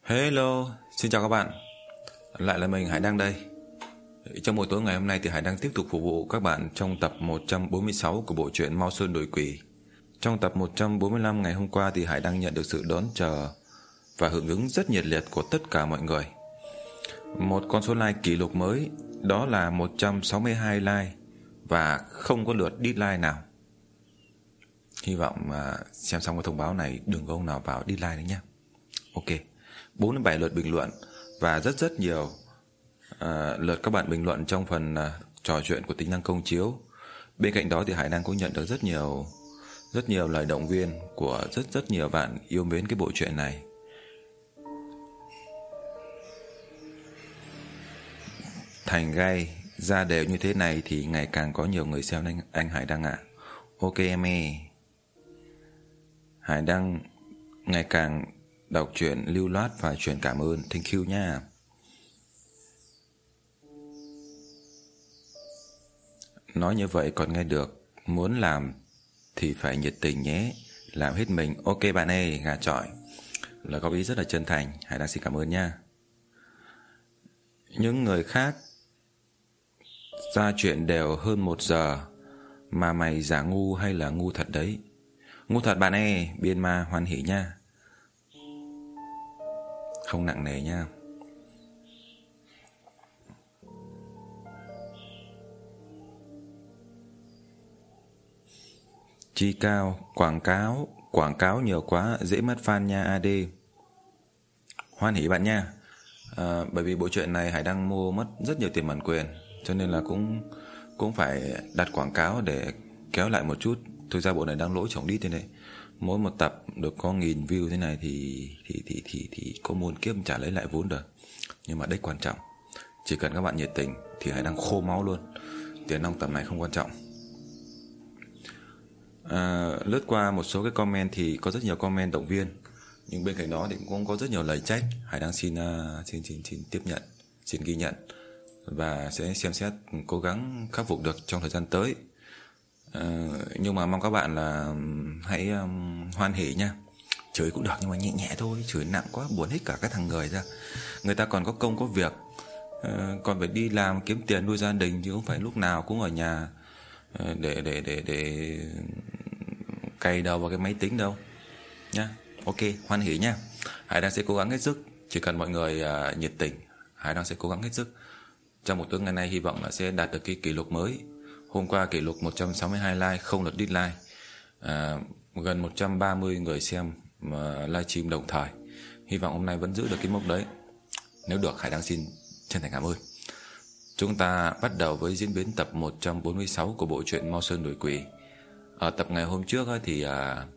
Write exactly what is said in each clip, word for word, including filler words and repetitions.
Hello, xin chào các bạn. Lại là mình Hải Đăng đây. Trong buổi tối ngày hôm nay thì Hải Đăng tiếp tục phục vụ các bạn trong tập một trăm bốn mươi sáu của bộ truyện Mao Sơn Đổi Quỷ. Trong tập một trăm bốn mươi lăm ngày hôm qua thì Hải Đăng nhận được sự đón chờ và hưởng ứng rất nhiệt liệt của tất cả mọi người. Một con số like kỷ lục mới, đó là một trăm sáu mươi hai like và không có lượt dislike nào. Hy vọng mà xem xong cái thông báo này đừng có ông nào vào dislike nữa nhé. Ok, bốn đến bảy lượt bình luận và rất rất nhiều uh, lượt các bạn bình luận trong phần uh, trò chuyện của tính năng công chiếu. Bên cạnh đó thì Hải Đăng cũng nhận được rất nhiều rất nhiều lời động viên của rất rất nhiều bạn yêu mến cái bộ truyện này. Thành gai ra đều như thế này thì ngày càng có nhiều người xem anh, anh Hải Đăng ạ. Ok em ơi. Hải Đăng ngày càng đọc truyện lưu loát và truyền cảm ơn. Thank you nha. Nói như vậy còn nghe được. Muốn làm thì phải nhiệt tình nhé. Làm hết mình. Ok bạn ơi, gà chọi. Là góp ý rất là chân thành. Hải Đăng xin cảm ơn nha. Những người khác ra chuyện đều hơn một giờ mà mày giả ngu hay là ngu thật đấy? Ngu thật bạn ơi. Biên ma hoan hỉ nha. Không nặng nề nha. Chi cao, quảng cáo, quảng cáo nhiều quá, dễ mất fan nha a đê. Hoan hỉ bạn nha. à, Bởi vì bộ truyện này Hải Đăng mua mất rất nhiều tiền bản quyền, cho nên là cũng cũng phải đặt quảng cáo để kéo lại một chút. Thực ra bộ này đang lỗ chổng đít thế này. Mỗi một tập được có nghìn view thế này thì thì thì thì thì có muôn kiếp trả lấy lại vốn được. Nhưng mà đấy quan trọng. Chỉ cần các bạn nhiệt tình thì Hải Đăng khô máu luôn. Tiền nong tập này không quan trọng. À, lướt qua một số cái comment thì có rất nhiều comment động viên, nhưng bên cạnh đó thì cũng có rất nhiều lời trách. Hải Đăng xin, uh, xin, xin, xin tiếp nhận, xin ghi nhận và sẽ xem xét cố gắng khắc phục được trong thời gian tới. À, nhưng mà mong các bạn là hãy um, hoan hỉ nha. Chửi cũng được nhưng mà nhẹ nhẹ thôi, chửi nặng quá buồn hết cả các thằng người ra. Người ta còn có công có việc, uh, còn phải đi làm kiếm tiền nuôi gia đình, chứ không phải lúc nào cũng ở nhà uh, để để để để cày đầu vào cái máy tính đâu nhá. Ok, hoan hỉ nha. Hải Đăng sẽ cố gắng hết sức. Chỉ cần mọi người uh, nhiệt tình, Hải Đăng sẽ cố gắng hết sức. Trong một tuần ngày nay hy vọng là sẽ đạt được cái kỷ lục mới. Hôm qua kỷ lục một trăm sáu mươi hai like, không lượt dislike, à, gần một trăm ba mươi người xem mà livestream đồng thời. Hy vọng hôm nay vẫn giữ được cái mốc đấy. Nếu được, Hải Đăng xin chân thành cảm ơn. Chúng ta bắt đầu với diễn biến tập một trăm bốn mươi sáu của bộ truyện Mao Sơn Đổi Quỷ. Ở tập ngày hôm trước thì à,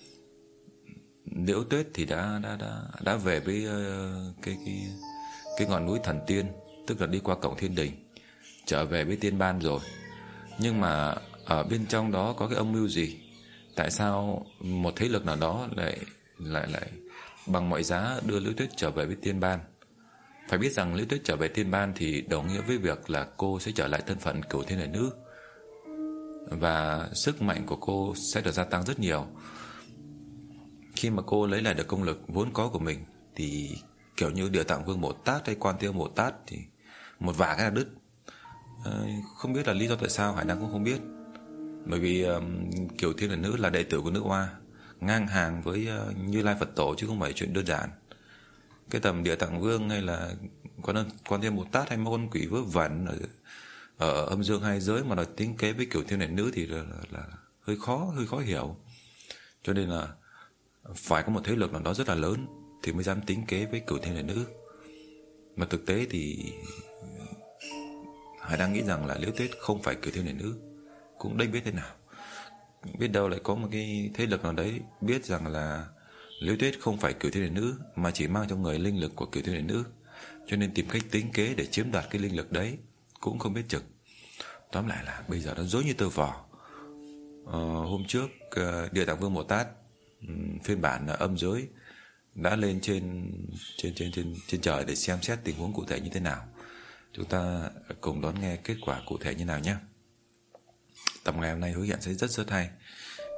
Liễu Tuyết thì đã đã đã đã về với uh, cái cái cái ngọn núi Thần Tiên, tức là đi qua cổng Thiên Đình, trở về với Tiên Ban rồi. Nhưng mà ở bên trong đó có cái âm mưu gì? Tại sao một thế lực nào đó lại lại lại bằng mọi giá đưa Liễu Tuyết trở về với Tiên Ban? Phải biết rằng Liễu Tuyết trở về Tiên Ban thì đồng nghĩa với việc là cô sẽ trở lại thân phận Cửu Thiên Đại Nữ, và sức mạnh của cô sẽ được gia tăng rất nhiều. Khi mà cô lấy lại được công lực vốn có của mình thì kiểu như Địa Tạng Vương Bồ Tát hay Quan Tiêu Bồ Tát thì một vả cái là đứt. à, Không biết là lý do tại sao, Hải Đăng cũng không biết. Bởi vì um, Cửu Thiên Đại Nữ là đệ tử của nước Hoa, ngang hàng với uh, Như Lai Phật Tổ, chứ không phải chuyện đơn giản. Cái tầm Địa Tạng Vương hay là Quan, Quan Tiêu Bồ Tát hay môn quỷ vớ vẩn ở, ở âm dương hai giới mà nói tính kế với Cửu Thiên Đại Nữ thì là, là, là hơi khó hơi khó hiểu. Cho nên là phải có một thế lực nào đó rất là lớn thì mới dám tính kế với Cửu Thiên Đại Nữ. Mà thực tế thì Hải đang nghĩ rằng là Liễu Tuyết không phải Cửu Thiên Đại Nữ, cũng đếch biết thế nào. Biết đâu lại có một cái thế lực nào đấy biết rằng là Liễu Tuyết không phải Cửu Thiên Đại Nữ, mà chỉ mang trong người linh lực của Cửu Thiên Đại Nữ, cho nên tìm cách tính kế để chiếm đoạt cái linh lực đấy, cũng không biết chừng. Tóm lại là bây giờ nó dối như tơ vò. ờ, Hôm trước uh, Địa Tạng Vương Bồ Tát um, phiên bản uh, âm giới đã lên trên trên trên trên trên trời để xem xét tình huống cụ thể như thế nào. Chúng ta cùng đón nghe kết quả cụ thể như nào nhé. Tập ngày hôm nay hứa hẹn sẽ rất rất hay.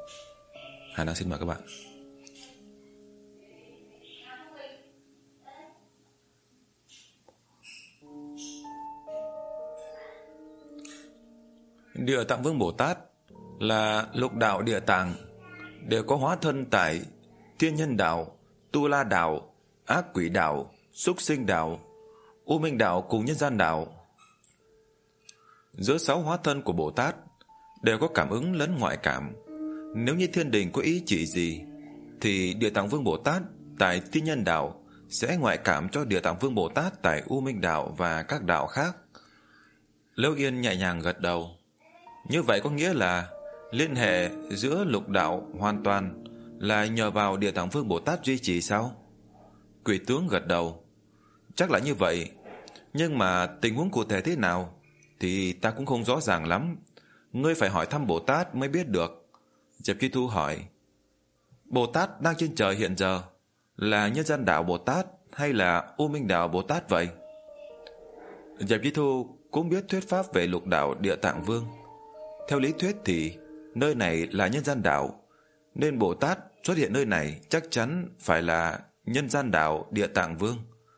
Hà Năng xin mời các bạn. Địa Tạng Vương Bồ Tát là lục đạo địa tạng, đều có hóa thân tại Thiên Nhân Đạo, Tu La Đạo, Ác Quỷ Đạo, Súc Sinh Đạo, U Minh Đạo cùng Nhân Gian Đạo. Giữa sáu hóa thân của Bồ Tát đều có cảm ứng lẫn ngoại cảm. Nếu như thiên đình có ý chỉ gì, thì Địa Tạng Vương Bồ Tát tại Thiên Nhân Đạo sẽ ngoại cảm cho Địa Tạng Vương Bồ Tát tại U Minh Đạo và các đạo khác. Liễu Yên nhẹ nhàng gật đầu. Như vậy có nghĩa là liên hệ giữa lục đạo hoàn toàn là nhờ vào Địa Tạng Vương Bồ Tát duy trì sao? Quỷ tướng gật đầu. Chắc là như vậy, nhưng mà tình huống cụ thể thế nào thì ta cũng không rõ ràng lắm. Ngươi phải hỏi thăm Bồ Tát mới biết được. Diệp Chi Thu hỏi, Bồ Tát đang trên trời hiện giờ là Nhân Gian Đạo Bồ Tát hay là U Minh Đạo Bồ Tát vậy? Diệp Chi Thu cũng biết thuyết pháp về lục đạo Địa Tạng Vương. Theo lý thuyết thì nơi này là Nhân Gian Đạo, nên Bồ Tát xuất hiện nơi này chắc chắn phải là Nhân Gian Đạo Địa Tạng Vương.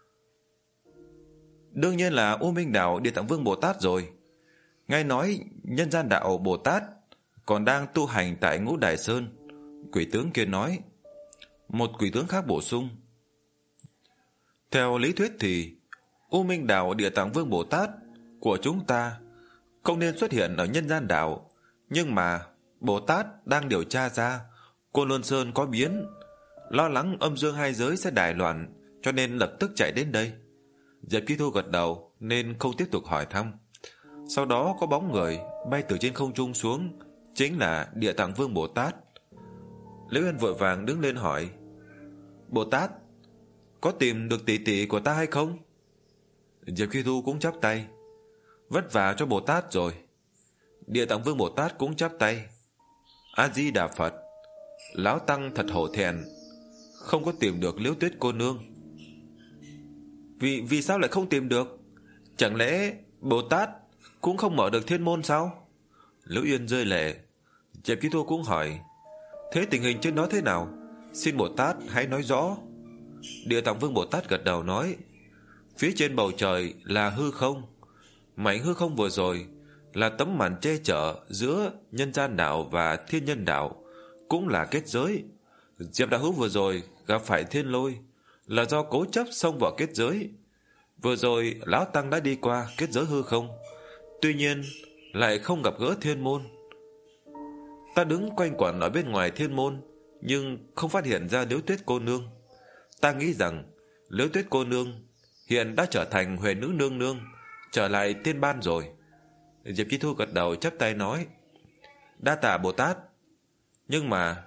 Đương nhiên là U Minh Đạo Địa Tạng Vương Bồ Tát rồi. Nghe nói Nhân Gian Đạo Bồ Tát còn đang tu hành tại Ngũ Đài Sơn. Quỷ tướng kia nói. Một quỷ tướng khác bổ sung, theo lý thuyết thì U Minh Đạo Địa Tạng Vương Bồ Tát của chúng ta không nên xuất hiện ở Nhân Gian Đạo, nhưng mà Bồ Tát đang điều tra ra Côn Lôn Sơn có biến, lo lắng âm dương hai giới sẽ đại loạn, cho nên lập tức chạy đến đây. Diệp Chi Thu gật đầu nên không tiếp tục hỏi thăm. Sau đó có bóng người bay từ trên không trung xuống, chính là Địa Tạng Vương Bồ Tát. Liễu Yên vội vàng đứng lên hỏi, Bồ Tát, có tìm được tỷ tỷ của ta hay không? Diệp Chi Thu cũng chắp tay, vất vả cho Bồ Tát rồi. Địa Tạng Vương Bồ Tát cũng chắp tay, A Di Đà Phật, lão tăng thật hổ thẹn, không có tìm được Liễu Tuyết cô nương. Vì vì sao lại không tìm được? Chẳng lẽ Bồ Tát cũng không mở được thiên môn sao? Liễu Yên rơi lệ. Diệp Chi Thu cũng hỏi, thế tình hình trên đó thế nào? Xin Bồ Tát hãy nói rõ. Địa Tạng Vương Bồ Tát gật đầu nói, phía trên bầu trời là hư không. Mảnh hư không vừa rồi là tấm màn che chở giữa Nhân Gian Đạo và Thiên Nhân Đạo, cũng là kết giới. Diệp Đạo Hữu vừa rồi gặp phải thiên lôi là do cố chấp xông vào kết giới. Vừa rồi lão tăng đã đi qua kết giới hư không, tuy nhiên lại không gặp gỡ thiên môn. Ta đứng quanh quẩn ở bên ngoài thiên môn, nhưng không phát hiện ra Liễu Tuyết cô nương. Ta nghĩ rằng Liễu Tuyết cô nương hiện đã trở thành Huệ Nữ nương nương, trở lại tiên ban rồi. Diệp Chi Thu gật đầu chắp tay nói, đa tạ Bồ Tát. Nhưng mà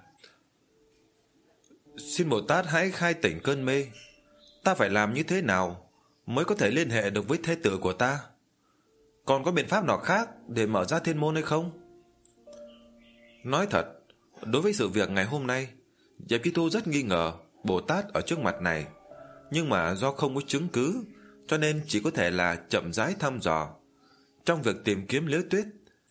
xin Bồ Tát hãy khai tỉnh cơn mê. Ta phải làm như thế nào mới có thể liên hệ được với thế tử của ta? Còn có biện pháp nào khác để mở ra thiên môn hay không? Nói thật, đối với sự việc ngày hôm nay, Diệp Chi Thu rất nghi ngờ Bồ Tát ở trước mặt này, nhưng mà do không có chứng cứ, cho nên chỉ có thể là chậm rãi thăm dò. Trong việc tìm kiếm Liễu Tuyết,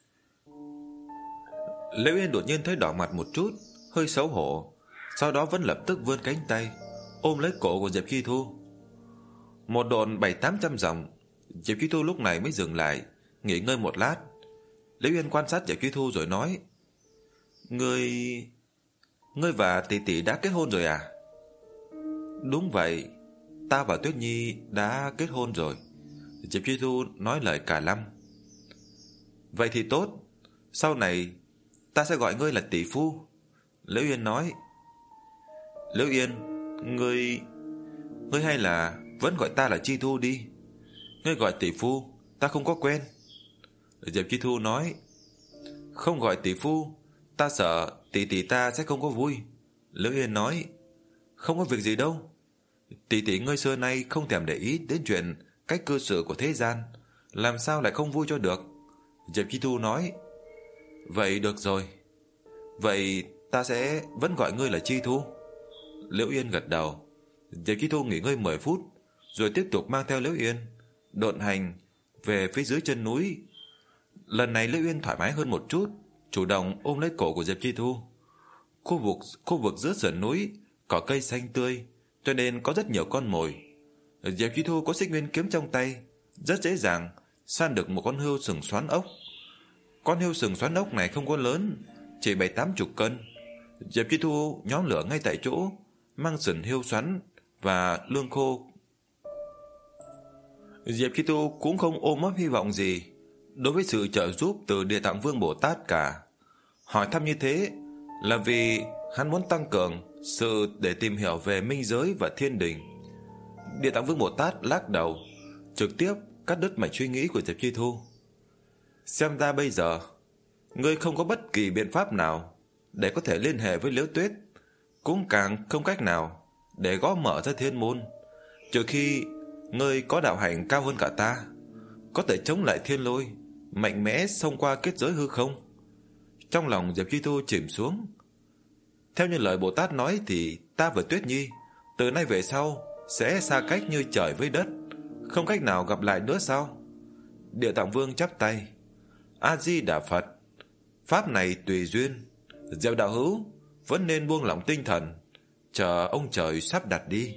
Liễu Yên đột nhiên thấy đỏ mặt một chút, hơi xấu hổ, sau đó vẫn lập tức vươn cánh tay ôm lấy cổ của Diệp Chi Thu. Một độn bảy tám trăm dặm, Diệp Chi Thu lúc này mới dừng lại, nghỉ ngơi một lát. Liễu Yên quan sát Diệp Chi Thu rồi nói, Ngươi... Ngươi và tỷ tỷ đã kết hôn rồi à? Đúng vậy, ta và Tuyết Nhi đã kết hôn rồi. Diệp Chi Thu nói lời cả lăm. Vậy thì tốt, sau này ta sẽ gọi ngươi là tỷ phu. Liễu Yên nói. Liễu Yên, ngươi... Ngươi hay là vẫn gọi ta là Chi Thu đi. Ngươi gọi tỷ phu, ta không có quen. Diệp Chi Thu nói, không gọi tỷ phu, ta sợ tỷ tỷ ta sẽ không có vui. Liễu Yên nói, không có việc gì đâu. Tỷ tỷ ngươi xưa nay không thèm để ý đến chuyện cách cư xử của thế gian, làm sao lại không vui cho được. Diệp Chi Thu nói, vậy được rồi, vậy ta sẽ vẫn gọi ngươi là Chi Thu. Liễu Yên gật đầu. Diệp Chi Thu nghỉ ngơi mười phút, rồi tiếp tục mang theo Liễu Yên độn hành về phía dưới chân núi. Lần này Liễu Yên thoải mái hơn một chút, chủ động ôm lấy cổ của Diệp Chi Thu. Khu vực khu vực giữa sườn núi có cây xanh tươi, cho nên có rất nhiều con mồi. Diệp Chi Thu có Xích Nguyên kiếm trong tay, rất dễ dàng săn được một con hươu sừng xoắn ốc. Con hươu sừng xoắn ốc này không có lớn, chỉ bảy tám chục cân. Diệp Chi Thu nhóm lửa ngay tại chỗ, mang sườn hươu xoắn và lương khô. Diệp Chi Thu cũng không ôm ấp hy vọng gì đối với sự trợ giúp từ Địa Tạng Vương Bồ Tát cả. Hỏi thăm như thế là vì hắn muốn tăng cường sự để tìm hiểu về minh giới và thiên đình. Địa Tạng Vương Bồ Tát lắc đầu, trực tiếp cắt đứt mạch suy nghĩ của Diệp Chi Thu. Xem ra bây giờ ngươi không có bất kỳ biện pháp nào để có thể liên hệ với Liễu Tuyết, cũng càng không cách nào để gõ mở ra thiên môn, trừ khi ngươi có đạo hạnh cao hơn cả ta, có thể chống lại thiên lôi, mạnh mẽ xông qua kết giới hư không. Trong lòng Diệp Chi Thu chìm xuống. Theo như lời Bồ Tát nói thì ta và Tuyết Nhi từ nay về sau sẽ xa cách như trời với đất, không cách nào gặp lại nữa sao? Địa Tạng Vương chắp tay: A Di Đà Phật, pháp này tùy duyên. Diệu đạo hữu vẫn nên buông lỏng tinh thần, chờ ông trời sắp đặt đi.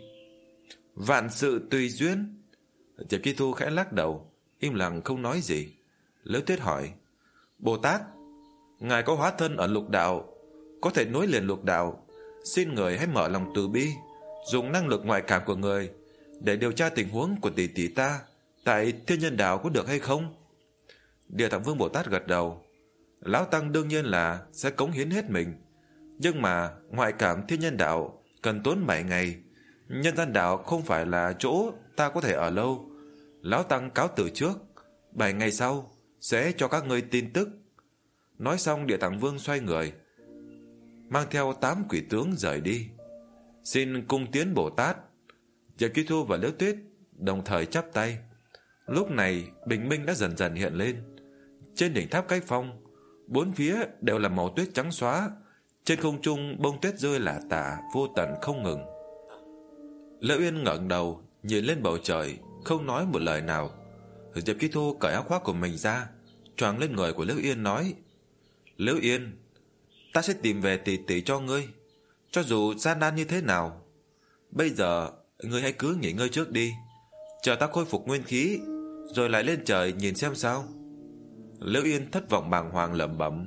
Vạn sự tùy duyên. Diệp Chi Thu khẽ lắc đầu, im lặng không nói gì. Liễu Tuyết hỏi: Bồ Tát, ngài có hóa thân ở lục đạo, có thể nối liền lục đạo, xin người hãy mở lòng từ bi, dùng năng lực ngoại cảm của người để điều tra tình huống của tỷ tỷ ta tại Thiên Nhân Đạo có được hay không? Địa Tạng Vương Bồ Tát gật đầu. Lão Tăng đương nhiên là sẽ cống hiến hết mình, nhưng mà ngoại cảm Thiên Nhân Đạo cần tốn bảy ngày. Nhân gian đạo không phải là chỗ ta có thể ở lâu. Lão Tăng cáo từ trước, bảy ngày sau sẽ cho các ngươi tin tức. Nói xong, Địa Tạng Vương xoay người, mang theo tám quỷ tướng rời đi. Xin cung tiến Bồ Tát. Diệp Chi Thu và Liễu Tuyết đồng thời chắp tay. Lúc này bình minh đã dần dần hiện lên. Trên đỉnh tháp Cái Phong, bốn phía đều là màu tuyết trắng xóa. Trên không trung bông tuyết rơi lả tả vô tận không ngừng. Liễu Yên ngẩng đầu nhìn lên bầu trời, không nói một lời nào. Diệp Chi Thu cởi áo khoác của mình ra, choàng lên người của Liễu Yên, nói: Liễu Yên, ta sẽ tìm về tỷ tỷ cho ngươi, cho dù gian nan như thế nào. Bây giờ ngươi hãy cứ nghỉ ngơi trước đi, chờ ta khôi phục nguyên khí rồi lại lên trời nhìn xem sao. Liễu Yên thất vọng bàng hoàng lẩm bẩm: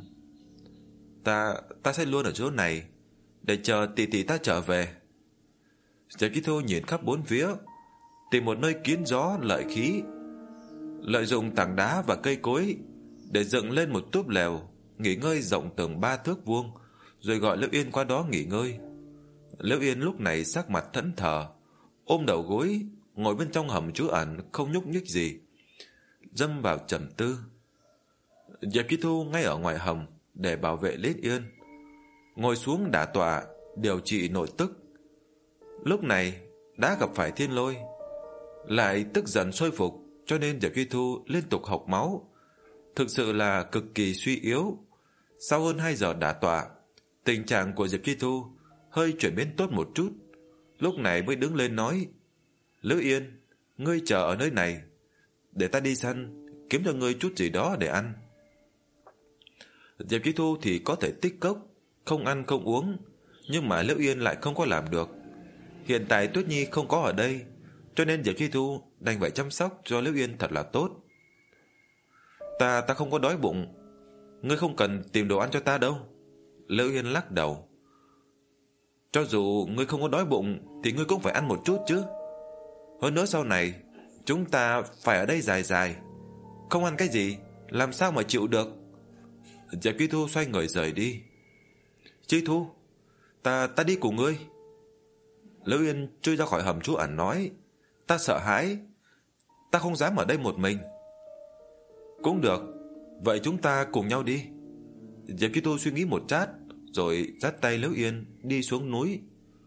Ta ta sẽ luôn ở chỗ này để chờ tỷ tỷ ta trở về. Diệp Chi Thu nhìn khắp bốn phía, tìm một nơi kín gió lợi khí, lợi dụng tảng đá và cây cối để dựng lên một túp lều nghỉ ngơi rộng tường ba thước vuông, rồi gọi Liễu Yên qua đó nghỉ ngơi. Liễu Yên lúc này sắc mặt thẫn thờ, ôm đầu gối ngồi bên trong hầm trú ẩn, không nhúc nhích gì, dâm vào trầm tư. Diệp Chi Thu ngay ở ngoài hầm để bảo vệ Liễu Yên, ngồi xuống đả tọa điều trị nội tức. Lúc này đã gặp phải thiên lôi, lại tức dần sôi phục, cho nên Diệp Chi Thu liên tục hộc máu, thực sự là cực kỳ suy yếu. Sau hơn hai giờ đả tọa, tình trạng của Diệp Chi Thu hơi chuyển biến tốt một chút, lúc này mới đứng lên nói: Liễu Yên, ngươi chờ ở nơi này, để ta đi săn kiếm cho ngươi chút gì đó để ăn. Diệp Chi Thu thì có thể tích cốc, không ăn không uống, nhưng mà Liễu Yên lại không có làm được. Hiện tại Tuyết Nhi không có ở đây, cho nên Diệp Chi Thu đành phải chăm sóc cho Liễu Yên thật là tốt. Ta ta không có đói bụng, ngươi không cần tìm đồ ăn cho ta đâu. Liễu Yên lắc đầu. Cho dù ngươi không có đói bụng thì ngươi cũng phải ăn một chút chứ. Hơn nữa sau này chúng ta phải ở đây dài dài, không ăn cái gì làm sao mà chịu được. Diệp Chi Thu xoay người rời đi. Chi Thu, ta ta đi cùng ngươi. Liễu Yên chui ra khỏi hầm trú ẩn nói: Ta sợ hãi, ta không dám ở đây một mình. Cũng được, vậy chúng ta cùng nhau đi. Diệp Chi Thu suy nghĩ một chát, rồi dắt tay Liễu Yên đi xuống núi.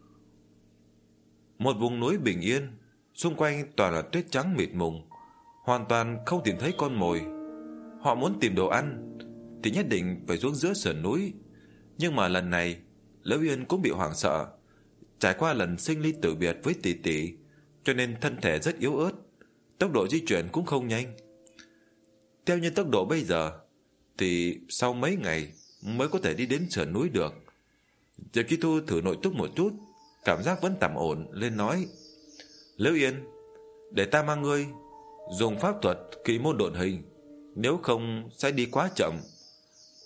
Một vùng núi bình yên, xung quanh toàn là tuyết trắng mịt mùng, hoàn toàn không tìm thấy con mồi. Họ muốn tìm đồ ăn thì nhất định phải xuống giữa sườn núi, nhưng mà lần này Liễu Yên cũng bị hoảng sợ. Trải qua lần sinh ly tử biệt với tỷ tỷ, cho nên thân thể rất yếu ớt, tốc độ di chuyển cũng không nhanh. Theo như tốc độ bây giờ thì sau mấy ngày mới có thể đi đến sườn núi được. Diệp Chi Thu thử nội túc một chút, cảm giác vẫn tạm ổn, lên nói: Liễu Yên, để ta mang ngươi dùng pháp thuật kỳ môn độn hình, nếu không sẽ đi quá chậm,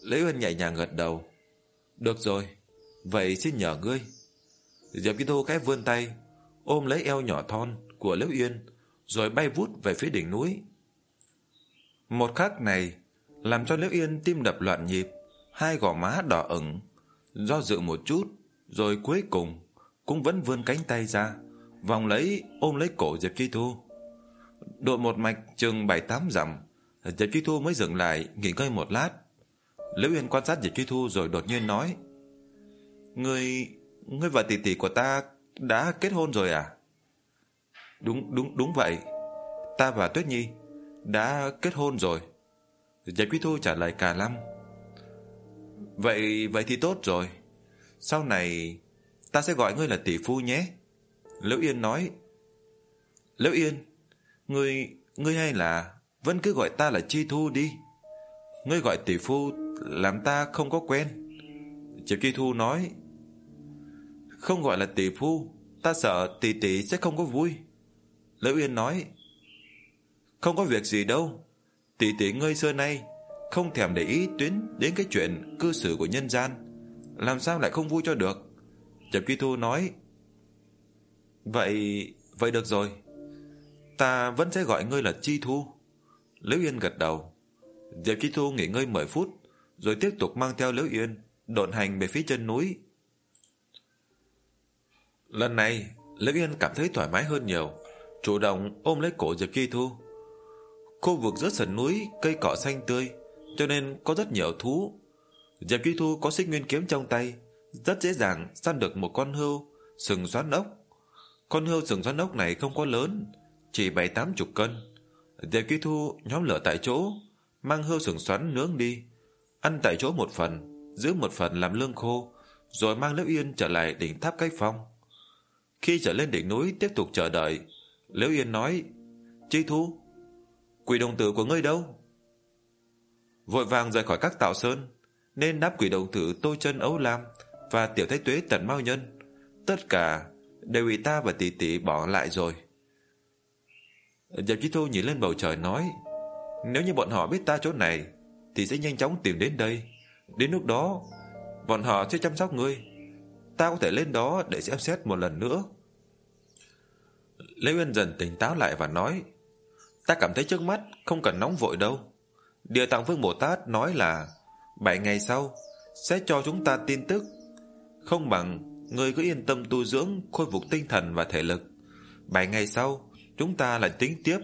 Liễu Yên nhẹ nhàng gật đầu. Được rồi, vậy xin nhờ ngươi. Diệp Chi Thu khẽ vươn tay ôm lấy eo nhỏ thon của Liễu Yên, rồi bay vút về phía đỉnh núi. Một khắc này làm cho Liễu Yên tim đập loạn nhịp, hai gò má đỏ ửng, do dự một chút, rồi cuối cùng cũng vẫn vươn cánh tay ra, vòng lấy ôm lấy cổ Diệp Chi Thu. Đội một mạch chừng bảy tám dặm, Diệp Chi Thu mới dừng lại nghỉ ngơi một lát. Liễu Yên quan sát Diệp Chi Thu rồi đột nhiên nói: Ngươi, ngươi và tỷ tỷ của ta đã kết hôn rồi à? Đúng, đúng, đúng vậy. Ta và Tuyết Nhi đã kết hôn rồi. Diệp Chi Thu trả lời cả lăm. Vậy, vậy thì tốt rồi. Sau này ta sẽ gọi ngươi là tỷ phu nhé. Liễu Yên nói. Liễu Yên, ngươi, ngươi hay là vẫn cứ gọi ta là Chi Thu đi. Ngươi gọi tỷ phu làm ta không có quen. Diệp Chi Thu nói. Không gọi là tỷ phu, ta sợ tỷ tỷ sẽ không có vui. Liễu Yên nói. Không có việc gì đâu. Tỷ tỷ ngươi xưa nay không thèm để ý tuyến đến cái chuyện cư xử của nhân gian, làm sao lại không vui cho được. Diệp Chi Thu nói. Vậy, vậy được rồi. Ta vẫn sẽ gọi ngươi là Chi Thu. Liễu Yên gật đầu. Diệp Chi Thu nghỉ ngơi mười phút, rồi tiếp tục mang theo Liễu Yên độn hành về phía chân núi. Lần này Liễu Yên cảm thấy thoải mái hơn nhiều, chủ động ôm lấy cổ Diệp Chi Thu. Khu vực giữa sườn núi cây cỏ xanh tươi, cho nên có rất nhiều thú. Diệp Chi Thu có xích nguyên kiếm trong tay, rất dễ dàng săn được một con hươu sừng xoắn ốc. Con hươu sừng xoắn ốc này không quá lớn, chỉ bảy tám chục cân. Diệp Chi Thu nhóm lửa tại chỗ, mang hươu sừng xoắn nướng đi, ăn tại chỗ một phần, giữ một phần làm lương khô, rồi mang Liễu Yên trở lại đỉnh tháp Cách Phong. Khi trở lên đỉnh núi tiếp tục chờ đợi, Liễu Yên nói. Chi Thu, quỷ đồng tử của ngươi đâu? Vội vàng rời khỏi các Tạo Sơn, nên đám quỷ đồng tử Tô Chân Ấu Lam và Tiểu Thái Tuế Tần Mao Nhân, tất cả đều bị ta và tỷ tỷ bỏ lại rồi. Diệp Chi Thu nhìn lên bầu trời nói. Nếu như bọn họ biết ta chỗ này thì sẽ nhanh chóng tìm đến đây. Đến lúc đó bọn họ sẽ chăm sóc ngươi. Ta có thể lên đó để xem xét một lần nữa. Liễu Yên dần tỉnh táo lại và nói. Ta cảm thấy trước mắt không cần nóng vội đâu. Địa Tạng Vương Bồ Tát nói là bảy ngày sau sẽ cho chúng ta tin tức. Không bằng ngươi cứ yên tâm tu dưỡng, khôi phục tinh thần và thể lực. Bảy ngày sau chúng ta lại tính tiếp.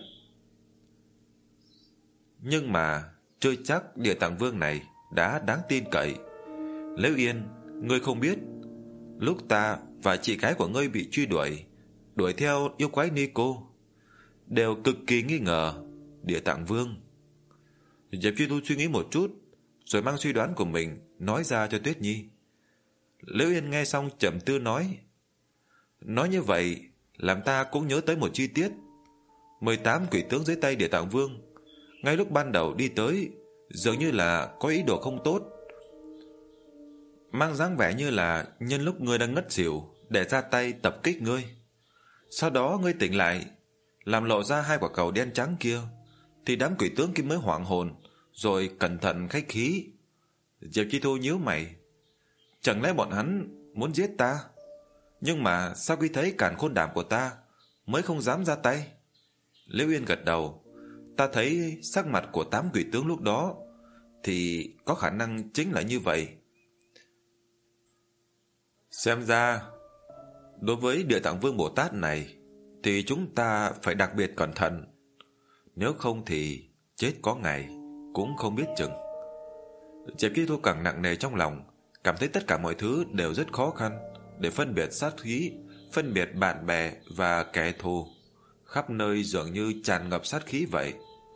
Nhưng mà chưa chắc Địa Tạng Vương này đã đáng tin cậy. Liễu Yên, ngươi không biết, lúc ta và chị gái của ngươi bị truy đuổi, đuổi theo yêu quái Nico, đều cực kỳ nghi ngờ Địa Tạng Vương. Diệp Chi Thu suy nghĩ một chút, rồi mang suy đoán của mình nói ra cho Tuyết Nhi. Liễu Yên nghe xong trầm tư nói. Nói như vậy làm ta cũng nhớ tới một chi tiết. Mười tám quỷ tướng dưới tay Địa Tạng Vương ngay lúc ban đầu đi tới dường như là có ý đồ không tốt, mang dáng vẻ như là nhân lúc ngươi đang ngất xỉu để ra tay tập kích ngươi. Sau đó ngươi tỉnh lại, làm lộ ra hai quả cầu đen trắng kia, thì đám quỷ tướng kia mới hoảng hồn, rồi cẩn thận khách khí. Diệp Chi Thu nhíu mày. Chẳng lẽ bọn hắn muốn giết ta, nhưng mà sau khi thấy càn khôn đảm của ta mới không dám ra tay? Liễu Yên gật đầu. Ta thấy sắc mặt của tám quỷ tướng lúc đó thì có khả năng chính là như vậy. Xem ra đối với Địa Tạng Vương Bồ Tát này thì chúng ta phải đặc biệt cẩn thận, nếu không thì chết có ngày cũng không biết chừng. Diệp Chi Thu càng nặng nề trong lòng, cảm thấy tất cả mọi thứ đều rất khó khăn để phân biệt sát khí, phân biệt bạn bè và kẻ thù. Khắp nơi dường như tràn ngập sát khí vậy.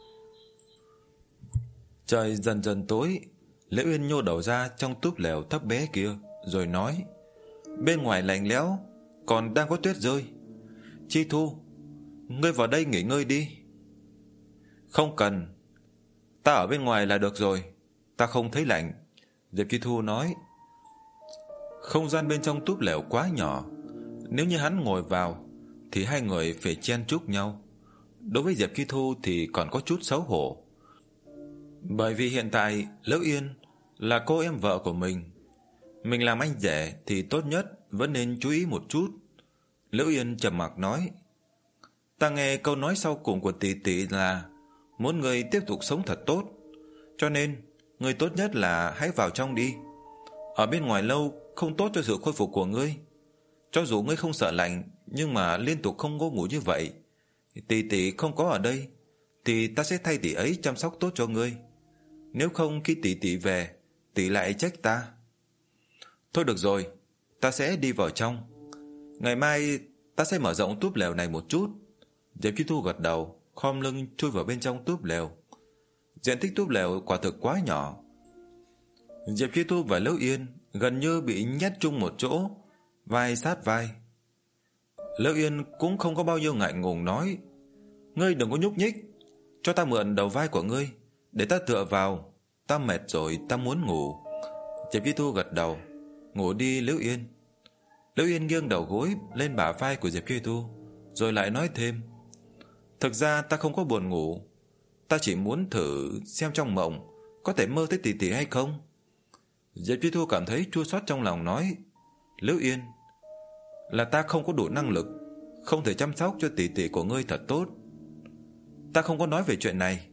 Trời dần dần tối, Liễu Yên nhô đầu ra trong túp lều thấp bé kia, rồi nói. Bên ngoài lạnh lẽo, còn đang có tuyết rơi. Chi Thu, ngươi vào đây nghỉ ngơi đi. Không cần, ta ở bên ngoài là được rồi, ta không thấy lạnh. Diệp Chi Thu nói. Không gian bên trong túp lều quá nhỏ, nếu như hắn ngồi vào thì hai người phải chen chúc nhau. Đối với Diệp Chi Thu thì còn có chút xấu hổ, bởi vì hiện tại Liễu Yên là cô em vợ của mình. Mình làm anh rể thì tốt nhất vẫn nên chú ý một chút. Liễu Yên trầm mặc nói. Ta nghe câu nói sau cùng của tỷ tỷ là muốn người tiếp tục sống thật tốt, cho nên người tốt nhất là hãy vào trong đi. Ở bên ngoài lâu không tốt cho sự khôi phục của ngươi. Cho dù ngươi không sợ lạnh, nhưng mà liên tục không ngủ ngủ như vậy, tỷ tỷ không có ở đây thì ta sẽ thay tỷ ấy chăm sóc tốt cho ngươi. Nếu không khi tỷ tỷ về, tỷ lại trách ta. Thôi được rồi, ta sẽ đi vào trong. Ngày mai ta sẽ mở rộng túp lều này một chút. Diệp Chi Thu gật đầu, khom lưng chui vào bên trong túp lều. Diện tích túp lều quả thực quá nhỏ. Diệp Chi Thu và Liễu Yên gần như bị nhét chung một chỗ, vai sát vai. Liễu Yên cũng không có bao nhiêu ngại ngùng nói. Ngươi đừng có nhúc nhích, cho ta mượn đầu vai của ngươi để ta tựa vào. Ta mệt rồi, ta muốn ngủ. Diệp Chi Thu gật đầu. Ngủ đi Liễu Yên. Liễu Yên nghiêng đầu gối lên bả vai của Diệp Chi Thu, rồi lại nói thêm. Thực ra ta không có buồn ngủ, ta chỉ muốn thử xem trong mộng có thể mơ thấy tỷ tỷ hay không. Diệp Chi Thu cảm thấy chua xót trong lòng nói. Liễu Yên, là ta không có đủ năng lực, không thể chăm sóc cho tỷ tỷ của ngươi thật tốt. Ta không có nói về chuyện này.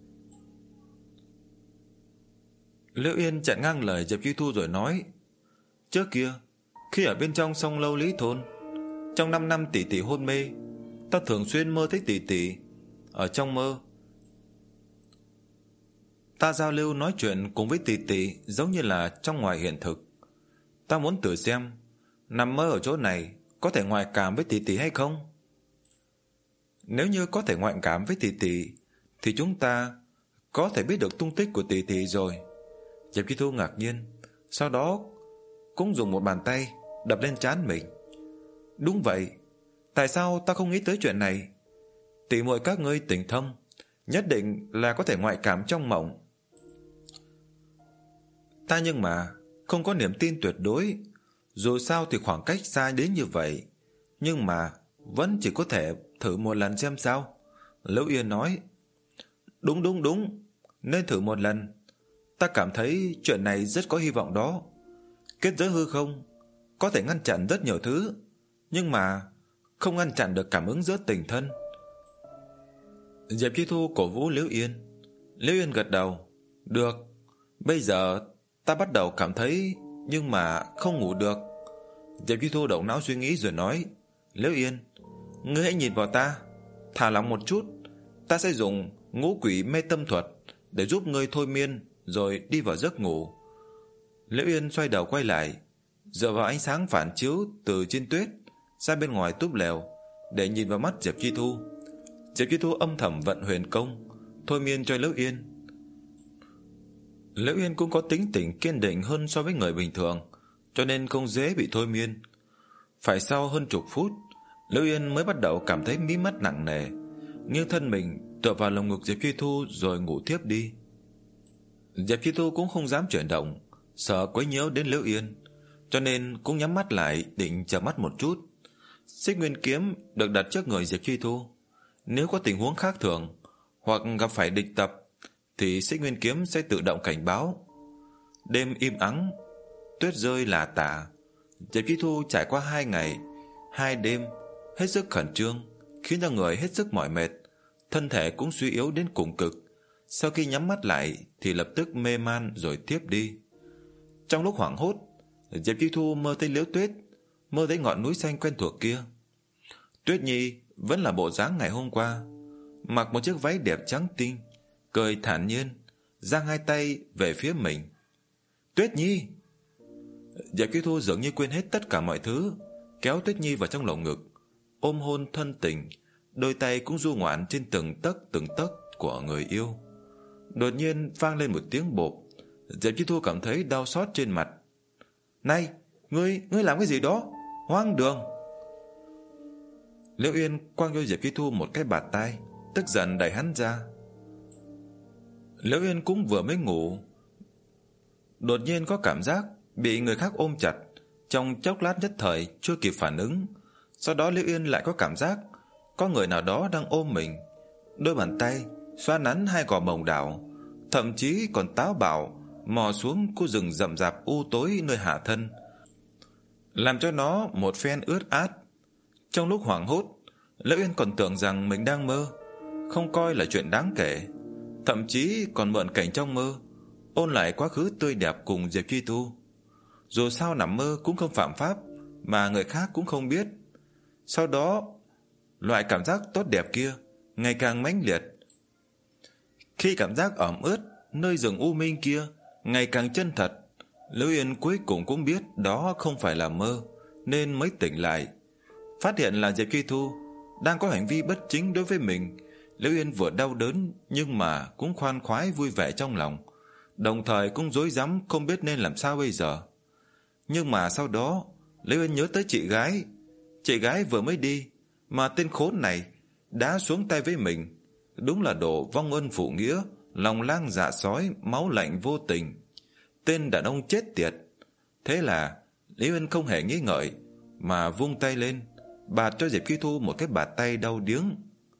Liễu Yên chặn ngang lời Diệp Chi Thu rồi nói. Trước kia, khi ở bên trong sông Lâu Lý Thôn, trong năm năm tỷ tỷ hôn mê, ta thường xuyên mơ thấy tỷ tỷ. Ở trong mơ, ta giao lưu nói chuyện cùng với tỷ tỷ giống như là trong ngoài hiện thực. Ta muốn thử xem nằm mơ ở chỗ này có thể ngoại cảm với tỷ tỷ hay không. Nếu như có thể ngoại cảm với tỷ tỷ thì chúng ta có thể biết được tung tích của tỷ tỷ rồi. Diệp Chi Thu ngạc nhiên, sau đó cũng dùng một bàn tay đập lên trán mình. Đúng vậy, tại sao ta không nghĩ tới chuyện này? Tỷ muội các ngươi tình thâm, nhất định là có thể ngoại cảm trong mộng. Ta nhưng mà không có niềm tin tuyệt đối. Dù sao thì khoảng cách xa đến như vậy, nhưng mà vẫn chỉ có thể thử một lần xem sao. Liễu Yên nói. Đúng đúng đúng, nên thử một lần. Ta cảm thấy chuyện này rất có hy vọng đó. Kết giới hư không có thể ngăn chặn rất nhiều thứ, nhưng mà không ngăn chặn được cảm ứng giữa tình thân. Diệp Chi Thu cổ vũ Liễu Yên. Liễu Yên gật đầu. Được, bây giờ ta bắt đầu cảm thấy, nhưng mà không ngủ được. Diệp Chi Thu động não suy nghĩ rồi nói. Liễu Yên, ngươi hãy nhìn vào ta, thả lỏng một chút. Ta sẽ dùng ngũ quỷ mê tâm thuật để giúp ngươi thôi miên, rồi đi vào giấc ngủ. Liễu Yên xoay đầu quay lại, dựa vào ánh sáng phản chiếu từ trên tuyết ra bên ngoài túp lều để nhìn vào mắt Diệp Chi Thu. Diệp Chi Thu âm thầm vận huyền công thôi miên cho Liễu Yên. Liễu Yên cũng có tính tình kiên định hơn so với người bình thường, cho nên không dễ bị thôi miên. Phải sau hơn chục phút, Liễu Yên mới bắt đầu cảm thấy mí mắt nặng nề, nghiêng thân mình tựa vào lồng ngực Diệp Chi Thu rồi ngủ thiếp đi. Diệp Chi Thu cũng không dám chuyển động, sợ quấy nhiễu đến Liễu Yên, cho nên cũng nhắm mắt lại định chờ mắt một chút. Xích Nguyên kiếm được đặt trước người Diệp Chi Thu. Nếu có tình huống khác thường hoặc gặp phải địch tập thì Xích Nguyên kiếm sẽ tự động cảnh báo. Đêm im ắng, tuyết rơi lả tả. Diệp Chi Thu trải qua hai ngày hai đêm hết sức khẩn trương, khiến cho người hết sức mỏi mệt, thân thể cũng suy yếu đến cùng cực. Sau khi nhắm mắt lại thì lập tức mê man rồi thiếp đi. Trong lúc hoảng hốt, Diệp Chi Thu mơ thấy Liễu Tuyết, mơ thấy ngọn núi xanh quen thuộc kia. Tuyết Nhi vẫn là bộ dáng ngày hôm qua, mặc một chiếc váy đẹp trắng tinh, cười thản nhiên, giang hai tay về phía mình. Tuyết Nhi! Diệp Chi Thu dường như quên hết tất cả mọi thứ, kéo Tuyết Nhi vào trong lồng ngực, ôm hôn thân tình, đôi tay cũng du ngoạn trên từng tấc từng tấc của người yêu. Đột nhiên vang lên một tiếng bộp. Diệp Chi Thu cảm thấy đau xót trên mặt. Này, ngươi, ngươi làm cái gì đó? Hoang đường! Liễu Yên quăng cho Diệp Chi Thu một cái bạt tai, tức giận đẩy hắn ra. Liễu Yên cũng vừa mới ngủ, đột nhiên có cảm giác bị người khác ôm chặt, trong chốc lát nhất thời chưa kịp phản ứng. Sau đó Liễu Yên lại có cảm giác có người nào đó đang ôm mình, đôi bàn tay xoa nắn hai gò bồng đảo, thậm chí còn táo bạo mò xuống khu rừng rậm rạp u tối nơi hạ thân, làm cho nó một phen ướt át. Trong lúc hoảng hốt, Liễu Yên còn tưởng rằng mình đang mơ, không coi là chuyện đáng kể, thậm chí còn mượn cảnh trong mơ ôn lại quá khứ tươi đẹp cùng Diệp Chi Thu. Dù sao nằm mơ cũng không phạm pháp, mà người khác cũng không biết. Sau đó, loại cảm giác tốt đẹp kia ngày càng mãnh liệt. Khi cảm giác ẩm ướt nơi rừng u minh kia ngày càng chân thật, Liễu Yên cuối cùng cũng biết đó không phải là mơ, nên mới tỉnh lại. Phát hiện là Diệp Chi Thu đang có hành vi bất chính đối với mình, Liễu Yên vừa đau đớn nhưng mà cũng khoan khoái vui vẻ trong lòng, đồng thời cũng rối rắm không biết nên làm sao bây giờ. Nhưng mà sau đó Liễu Yên nhớ tới chị gái. Chị gái vừa mới đi mà tên khốn này đã xuống tay với mình. Đúng là đồ vong ân phụ nghĩa, lòng lang dạ sói, máu lạnh vô tình. Tên đàn ông chết tiệt. Thế là Liễu Yên không hề nghĩ ngợi mà vung tay lên, bạt cho Diệp Chi Thu một cái bạt tay đau điếng.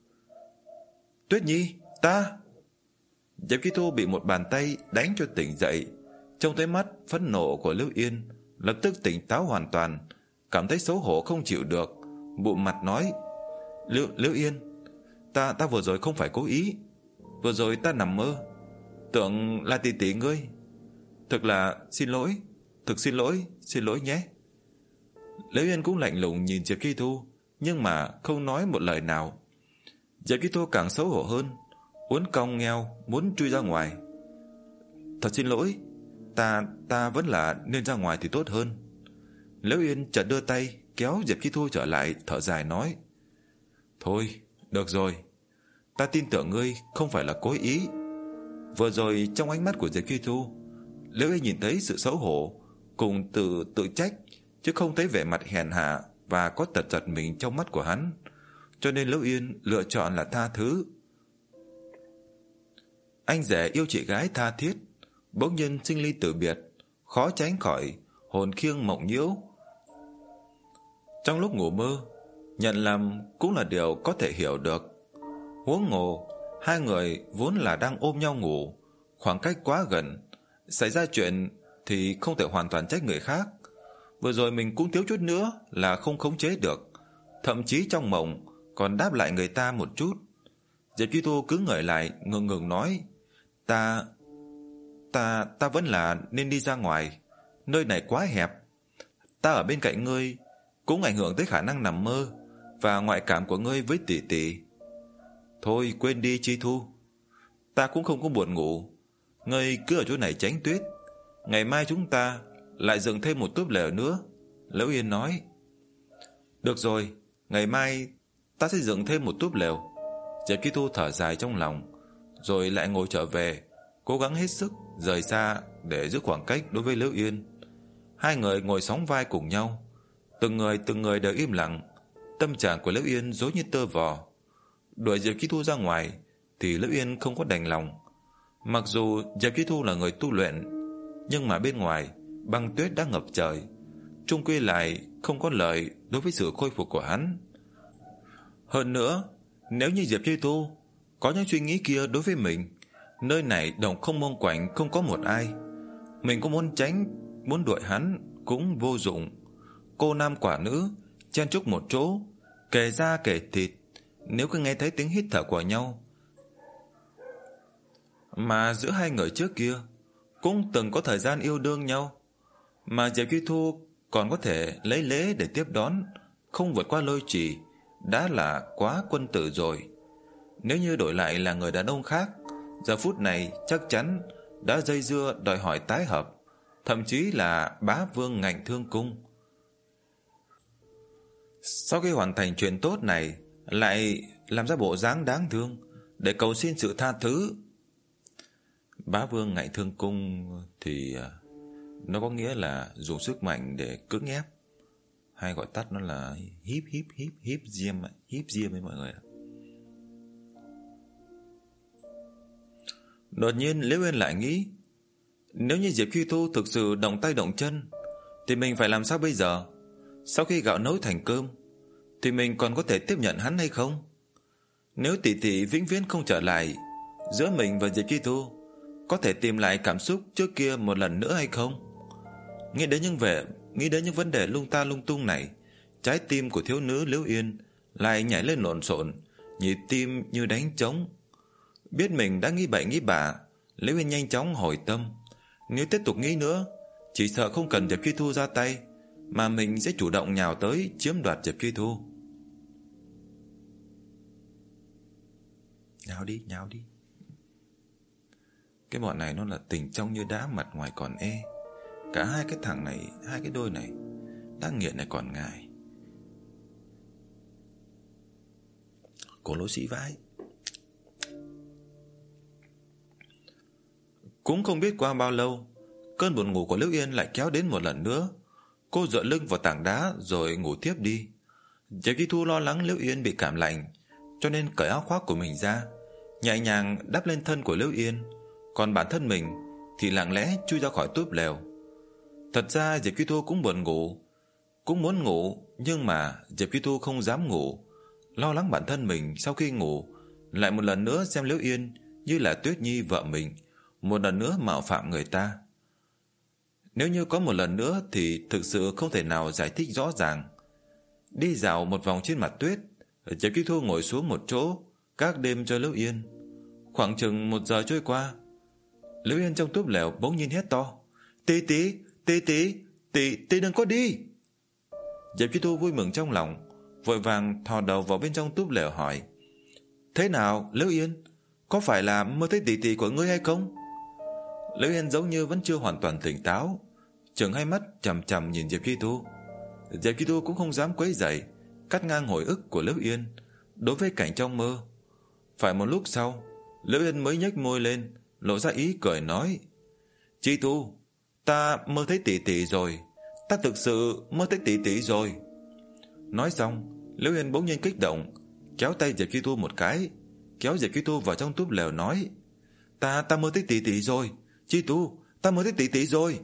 Tuyết Nhi, ta! Diệp Chi Thu bị một bàn tay đánh cho tỉnh dậy. Trông thấy mắt phẫn nộ của Liễu Yên, lập tức tỉnh táo hoàn toàn, cảm thấy xấu hổ không chịu được, bụm mặt nói: Liễu, Liễu Yên, ta ta vừa rồi không phải cố ý, vừa rồi ta nằm mơ, tưởng là tỷ tỷ ngươi. Thực là xin lỗi, thực xin lỗi, xin lỗi nhé. Liễu Yên cũng lạnh lùng nhìn Diệp Chi Thu, nhưng mà không nói một lời nào. Diệp Chi Thu càng xấu hổ hơn, uốn cong ngheo muốn chui ra ngoài. Thật xin lỗi, ta ta vẫn là nên ra ngoài thì tốt hơn. Liễu Yên chợt đưa tay kéo Diệp Chi Thu trở lại, thở dài nói: Thôi, được rồi, ta tin tưởng ngươi không phải là cố ý. Vừa rồi trong ánh mắt của Diệp Chi Thu, Liễu Yên nhìn thấy sự xấu hổ cùng tự tự trách, chứ không thấy vẻ mặt hèn hạ và có tật giật mình trong mắt của hắn, cho nên Liễu Yên lựa chọn là tha thứ. Anh rể yêu chị gái tha thiết, bỗng nhiên sinh ly tử biệt, khó tránh khỏi hồn khiêng mộng nhiễu. Trong lúc ngủ mơ, nhận lầm cũng là điều có thể hiểu được. Huống hồ hai người vốn là đang ôm nhau ngủ, khoảng cách quá gần, xảy ra chuyện thì không thể hoàn toàn trách người khác. Vừa rồi mình cũng thiếu chút nữa là không khống chế được, thậm chí trong mộng còn đáp lại người ta một chút. Diệp Chi Thu cứ ngẩng lại ngừng ngừng nói: Ta Ta ta vẫn là nên đi ra ngoài, nơi này quá hẹp. Ta ở bên cạnh ngươi cũng ảnh hưởng tới khả năng nằm mơ và ngoại cảm của ngươi với tỷ tỷ. Thôi quên đi Chi Thu, ta cũng không có buồn ngủ. Ngươi cứ ở chỗ này tránh tuyết, ngày mai chúng ta lại dựng thêm một túp lều nữa. Liễu Yên nói: Được rồi, ngày mai ta sẽ dựng thêm một túp lều. Diệp Chi Thu thở dài trong lòng, rồi lại ngồi trở về, cố gắng hết sức rời xa để giữ khoảng cách đối với Liễu Yên. Hai người ngồi sóng vai cùng nhau, từng người từng người đều im lặng. Tâm trạng của Liễu Yên rối như tơ vò. Đuổi Diệp Chi Thu ra ngoài thì Liễu Yên không có đành lòng. Mặc dù Diệp Chi Thu là người tu luyện, nhưng mà bên ngoài băng tuyết đã ngập trời, chung quy lại không có lợi đối với sự khôi phục của hắn. Hơn nữa, nếu như Diệp Chi Thu có những suy nghĩ kia đối với mình, nơi này đồng không mông quạnh, không có một ai, mình có muốn tránh, muốn đuổi hắn cũng vô dụng. Cô nam quả nữ chen chúc một chỗ, kề da kề thịt, nếu cứ nghe thấy tiếng hít thở của nhau. Mà giữa hai người trước kia cũng từng có thời gian yêu đương nhau, mà Diệp Chi Thu còn có thể lấy lễ để tiếp đón, không vượt qua lôi trì, đã là quá quân tử rồi. Nếu như đổi lại là người đàn ông khác, giờ phút này chắc chắn đã dây dưa đòi hỏi tái hợp, thậm chí là bá vương ngạnh thương cung. Sau khi hoàn thành chuyện tốt này, lại làm ra bộ dáng đáng thương để cầu xin sự tha thứ. Bá vương ngạnh thương cung thì nó có nghĩa là dùng sức mạnh để cưỡng ép, hay gọi tắt nó là hiếp hiếp hiếp hiếp diêm hiếp diêm với mọi người. Đột nhiên Liễu Yên lại nghĩ, nếu như Diệp Chi Thu thực sự động tay động chân thì mình phải làm sao bây giờ? Sau khi gạo nấu thành cơm thì mình còn có thể tiếp nhận hắn hay không? Nếu tỷ tỷ vĩnh viễn không trở lại, giữa mình và Diệp Chi Thu có thể tìm lại cảm xúc trước kia một lần nữa hay không? Nghĩ đến những vẻ, nghĩ đến những vấn đề lung ta lung tung này, trái tim của thiếu nữ Liễu Yên lại nhảy lên lộn xộn, nhịp tim như đánh trống. Biết mình đã nghĩ bậy nghĩ bạ, Liễu Yên nhanh chóng hồi tâm. Nếu tiếp tục nghĩ nữa, chỉ sợ không cần Diệp Truy Thu ra tay, mà mình sẽ chủ động nhào tới chiếm đoạt Diệp Truy Thu. Nhào đi, nhào đi. Cái bọn này nó là tình trong như đá, mặt ngoài còn e. Cả hai cái thằng này, hai cái đôi này, đang nghiện này còn ngại. Cô lỗ sĩ vãi. Cũng không biết qua bao lâu, cơn buồn ngủ của Liễu Yên lại kéo đến một lần nữa. Cô dựa lưng vào tảng đá rồi ngủ tiếp đi. Diệp Truy Thu lo lắng Liễu Yên bị cảm lạnh, cho nên cởi áo khoác của mình ra, nhẹ nhàng đắp lên thân của Liễu Yên. Còn bản thân mình thì lặng lẽ chui ra khỏi túp lều. Thật ra Diệp Truy Thu cũng buồn ngủ, cũng muốn ngủ, nhưng mà Diệp Truy Thu không dám ngủ, lo lắng bản thân mình sau khi ngủ lại một lần nữa xem Liễu Yên như là Tuyết Nhi vợ mình, một lần nữa mạo phạm người ta. Nếu như có một lần nữa thì thực sự không thể nào giải thích rõ ràng. Đi dạo một vòng trên mặt tuyết, Diệp Truy Thu ngồi xuống một chỗ gác đêm cho Liễu Yên. Khoảng chừng một giờ trôi qua, Liễu Yên trong túp lều bỗng nhiên hét to: Tí tí, tí tí, tí, tí đừng có đi. Diệp Truy Thu vui mừng trong lòng, vội vàng thò đầu vào bên trong túp lều hỏi: Thế nào Liễu Yên, có phải là mơ thấy tỷ tỷ của ngươi hay không? Liễu Yên giống như vẫn chưa hoàn toàn tỉnh táo, trừng hai mắt chằm chằm nhìn Diệp Truy Thu. Diệp Truy Thu cũng không dám quấy rầy, cắt ngang hồi ức của Liễu Yên đối với cảnh trong mơ. Phải một lúc sau, Liễu Yên mới nhếch môi lên, lộ ra ý cười nói: Truy Thu, ta mơ thấy tỷ tỷ rồi, ta thực sự mơ thấy tỷ tỷ rồi. Nói xong, Liễu Yên bỗng nhiên kích động, kéo tay Diệp Truy Thu một cái, kéo Diệp Truy Thu vào trong túp lều nói: Ta ta mơ thấy tỷ tỷ rồi, Truy Thu, ta mơ thấy tỷ tỷ rồi.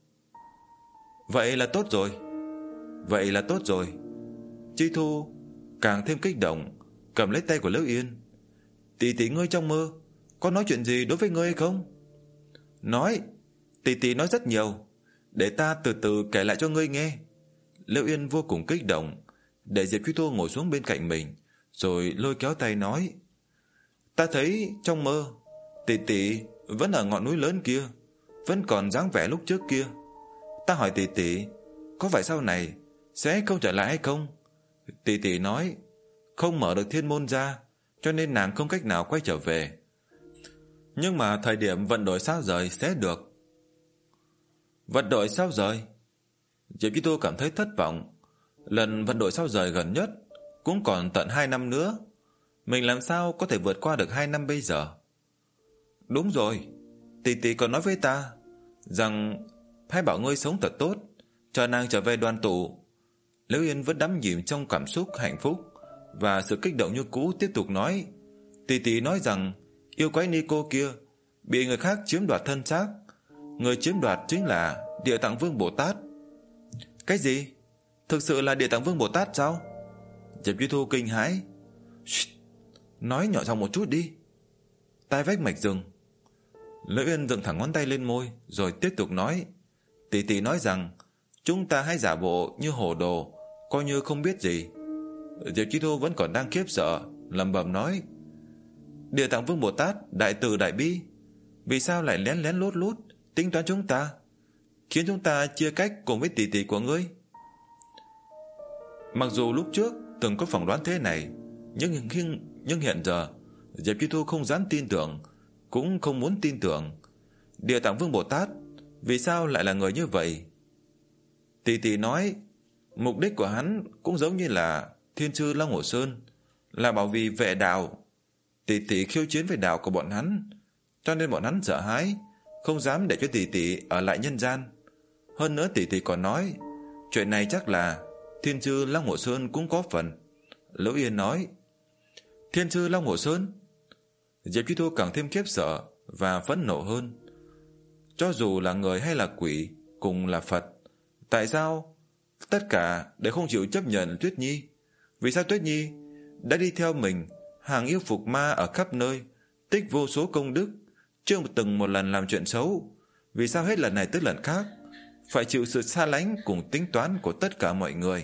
Vậy là tốt rồi, vậy là tốt rồi. Truy Thu càng thêm kích động, cầm lấy tay của Liễu Yên: Tỷ tỷ ngươi trong mơ có nói chuyện gì đối với ngươi hay không? Nói, tỷ tỷ nói rất nhiều, để ta từ từ kể lại cho ngươi nghe. Liễu Yên vô cùng kích động, để Diệp Truy Thu ngồi xuống bên cạnh mình, rồi lôi kéo tay nói: Ta thấy trong mơ tỷ tỷ vẫn ở ngọn núi lớn kia, vẫn còn dáng vẻ lúc trước kia. Ta hỏi tỷ tỷ có phải sau này sẽ không trở lại hay không? Tỷ tỷ nói không mở được thiên môn ra, cho nên nàng không cách nào quay trở về. Nhưng mà thời điểm vận đổi sao rời sẽ được. Vận đổi sao rời? Diệp Truy Thu cảm thấy thất vọng. Lần vận đổi sao rời gần nhất cũng còn tận hai năm nữa, mình làm sao có thể vượt qua được hai năm bây giờ? Đúng rồi, tỷ tỷ còn nói với ta rằng hãy bảo ngươi sống thật tốt, chờ nàng trở về đoàn tụ. Liễu Yên vẫn đắm chìm trong cảm xúc hạnh phúc và sự kích động như cũ, tiếp tục nói: Tỷ tỷ nói rằng yêu quái ni cô kia bị người khác chiếm đoạt thân xác, người chiếm đoạt chính là Địa Tạng Vương Bồ Tát. Cái gì? Thực sự là Địa Tạng Vương Bồ Tát sao? Diệp Truy Thu kinh hãi. Nói nhỏ giọng một chút đi. Tai vách mạch rừng. Liễu Yên dựng thẳng ngón tay lên môi, rồi tiếp tục nói: Tỷ tỷ nói rằng chúng ta hãy giả bộ như hồ đồ, coi như không biết gì. Diệp Truy Thu vẫn còn đang khiếp sợ, lẩm bẩm nói: Địa Tạng Vương Bồ Tát đại từ đại bi, vì sao lại lén lén lút lút tính toán chúng ta, khiến chúng ta chia cách cùng với tỷ tỷ của ngươi? Mặc dù lúc trước từng có phỏng đoán thế này, nhưng, nhưng, nhưng hiện giờ Diệp Truy Thu không dám tin tưởng, cũng không muốn tin tưởng. Địa Tạng Vương Bồ Tát vì sao lại là người như vậy? Tỷ tỷ nói mục đích của hắn cũng giống như là Thiên Sư Long Hồ Sơn, là bảo vì vệ đạo. Tỷ tỷ khiêu chiến với đạo của bọn hắn, cho nên bọn hắn sợ hãi, không dám để cho tỷ tỷ ở lại nhân gian. Hơn nữa tỷ tỷ còn nói chuyện này chắc là Thiên Sư Long Hồ Sơn cũng có phần. Liễu Yên nói: Thiên Sư Long Hồ Sơn? Diệp Truy Thu càng thêm khiếp sợ và phẫn nộ hơn. Cho dù là người hay là quỷ, cùng là Phật, tại sao tất cả đều không chịu chấp nhận Tuyết Nhi? Vì sao Tuyết Nhi đã đi theo mình hàng yêu phục ma ở khắp nơi, tích vô số công đức, chưa từng một lần làm chuyện xấu, vì sao hết lần này tới lần khác phải chịu sự xa lánh cùng tính toán của tất cả mọi người?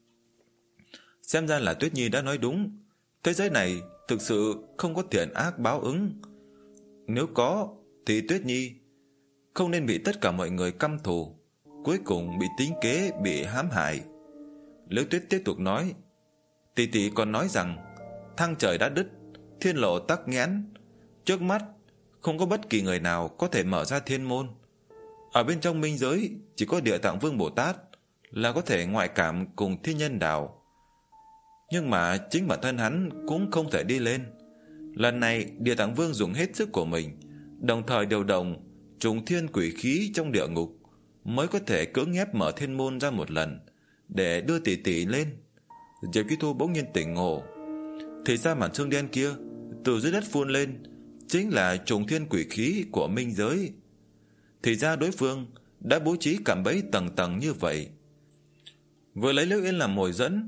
Xem ra là Tuyết Nhi đã nói đúng, thế giới này thực sự không có thiện ác báo ứng. Nếu có thì Tuyết Nhi không nên bị tất cả mọi người căm thù, cuối cùng bị tính kế, bị hãm hại. Liễu Tuyết tiếp tục nói, tỷ tỷ còn nói rằng thang trời đã đứt, thiên lộ tắc nghẽn, trước mắt không có bất kỳ người nào có thể mở ra thiên môn. Ở bên trong minh giới chỉ có Địa Tạng Vương Bồ Tát là có thể ngoại cảm cùng thiên nhân đạo, nhưng mà chính bản thân hắn cũng không thể đi lên. Lần này Địa Tạng Vương dùng hết sức của mình, đồng thời điều động trùng thiên quỷ khí trong địa ngục, mới có thể cưỡng ép mở thiên môn ra một lần để đưa tỷ tỷ lên. Diệp Chi Thu bỗng nhiên tỉnh ngộ, thì ra màn xương đen kia từ dưới đất phun lên chính là trùng thiên quỷ khí của minh giới. Thì ra đối phương đã bố trí cạm bẫy tầng tầng như vậy, vừa lấy Liễu Yên làm mồi dẫn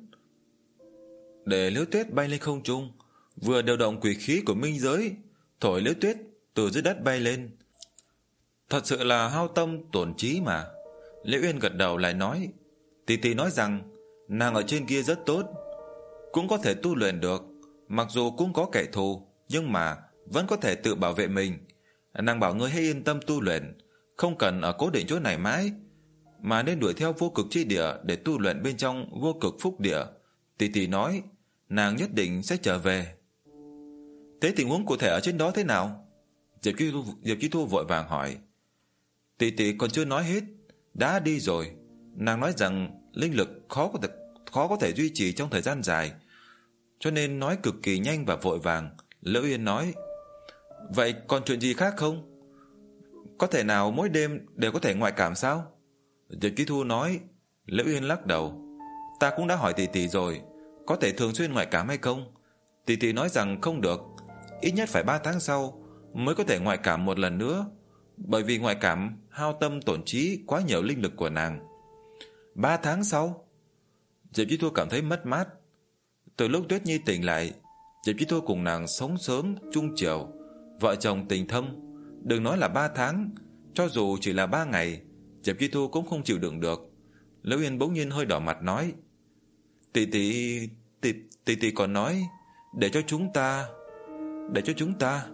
để Liễu Tuyết bay lên không trung, vừa điều động quỷ khí của minh giới thổi Liễu Tuyết từ dưới đất bay lên. Thật sự là hao tâm tổn trí mà. Liễu Yên gật đầu lại nói, tỷ tỷ nói rằng nàng ở trên kia rất tốt, cũng có thể tu luyện được, mặc dù cũng có kẻ thù, nhưng mà vẫn có thể tự bảo vệ mình. Nàng bảo ngươi hãy yên tâm tu luyện, không cần ở cố định chỗ này mãi, mà nên đuổi theo vô cực chi địa để tu luyện bên trong vô cực phúc địa. Tỷ tỷ nói nàng nhất định sẽ trở về. Thế tình huống cụ thể ở trên đó thế nào? Diệp Chi Thu, Diệp Chi Thu vội vàng hỏi. Tỷ tỷ còn chưa nói hết, đã đi rồi. Nàng nói rằng linh lực khó có thể, khó có thể duy trì trong thời gian dài, cho nên nói cực kỳ nhanh và vội vàng. Liễu Yên nói, vậy còn chuyện gì khác không? Có thể nào mỗi đêm đều có thể ngoại cảm sao? Diệp Chi Thu nói. Liễu Yên lắc đầu, ta cũng đã hỏi tỷ tỷ rồi, có thể thường xuyên ngoại cảm hay không? Tỷ tỷ nói rằng không được, ít nhất phải ba tháng sau mới có thể ngoại cảm một lần nữa, bởi vì ngoại cảm hao tâm tổn trí quá nhiều linh lực của nàng. Ba tháng sau? Diệp Chi Thu cảm thấy mất mát. Từ lúc Tuyết Nhi tỉnh lại, Diệp Chi Thu cùng nàng sống sớm chung chiều, vợ chồng tình thâm. Đừng nói là ba tháng, cho dù chỉ là ba ngày, Diệp Chi Thu cũng không chịu đựng được. Liễu Yên bỗng nhiên hơi đỏ mặt nói, Tỷ tỷ, tỷ tỷ tỷ còn nói để cho chúng ta, để cho chúng ta,